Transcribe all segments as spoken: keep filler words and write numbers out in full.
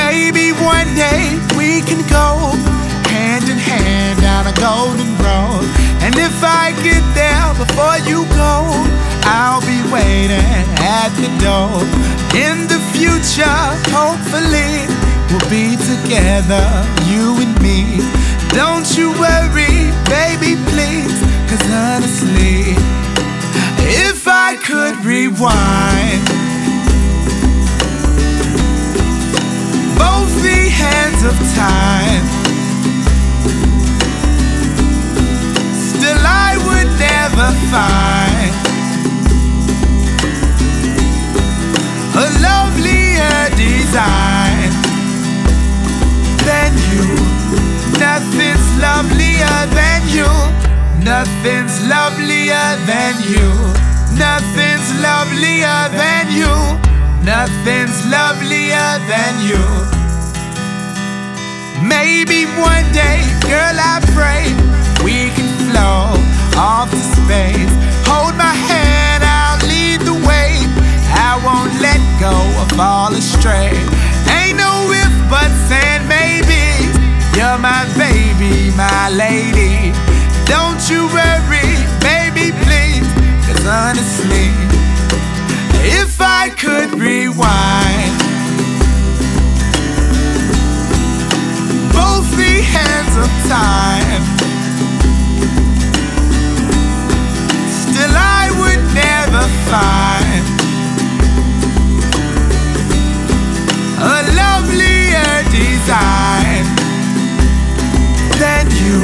Maybe one day we can go hand in hand down a golden road. And if I get there before you go, I'll be waiting at the door. In the future, hopefully, we'll be together, you and me. Don't you worry, baby, please, 'cause honestly, if I could rewind both the hands of time, still I would never find a lovelier design than you. Nothing's lovelier than you. Nothing's lovelier than you. Nothing's lovelier than you. Nothing's lovelier than you. Maybe one day, girl, I pray we can float off to space. Hold my hand, I'll lead the way. I won't let go or fall astray. Ain't no if, buts, and maybes. You're my baby, my lady. Don't you worry, baby, please, 'cause honestly, if I could rewind both the hands of time, still I would never find a lovelier design than you.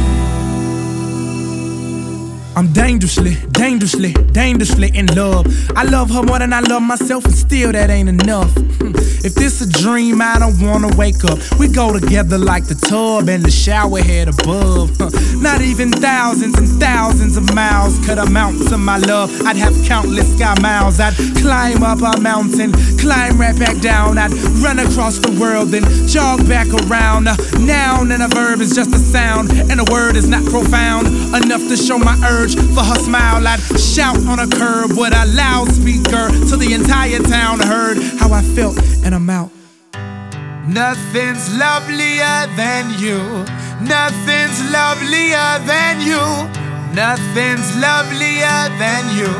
I'm dangerously, dangerously, dangerously in love. I love her more than I love myself, and still that ain't enough. If this a dream, I don't wanna wake up. We go together like the tub and the shower head above. Not even thousands and thousands of miles could amount to my love. I'd have countless sky miles. I'd climb up a mountain, climb right back down. I'd run across the world, then jog back around. A noun and a verb is just a sound, and a word is not profound enough to show my urge for her smile. I'd shout on a curb with a loudspeaker till the entire town heard how I felt, and I'm out. Nothing's lovelier than you. Nothing's lovelier than you. Nothing's lovelier than you.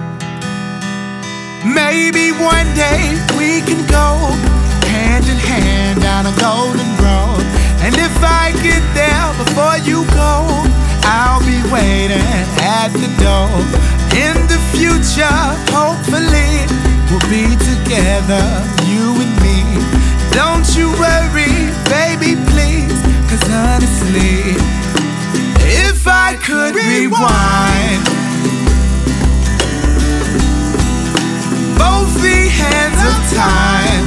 Maybe one day we can go hand in hand down a golden road. And if I get there before you go, I'll be waiting at the door. In the future, hopefully, we'll be together, you and me. Don't you worry, baby, please, 'cause honestly, if I could rewind both the hands of time,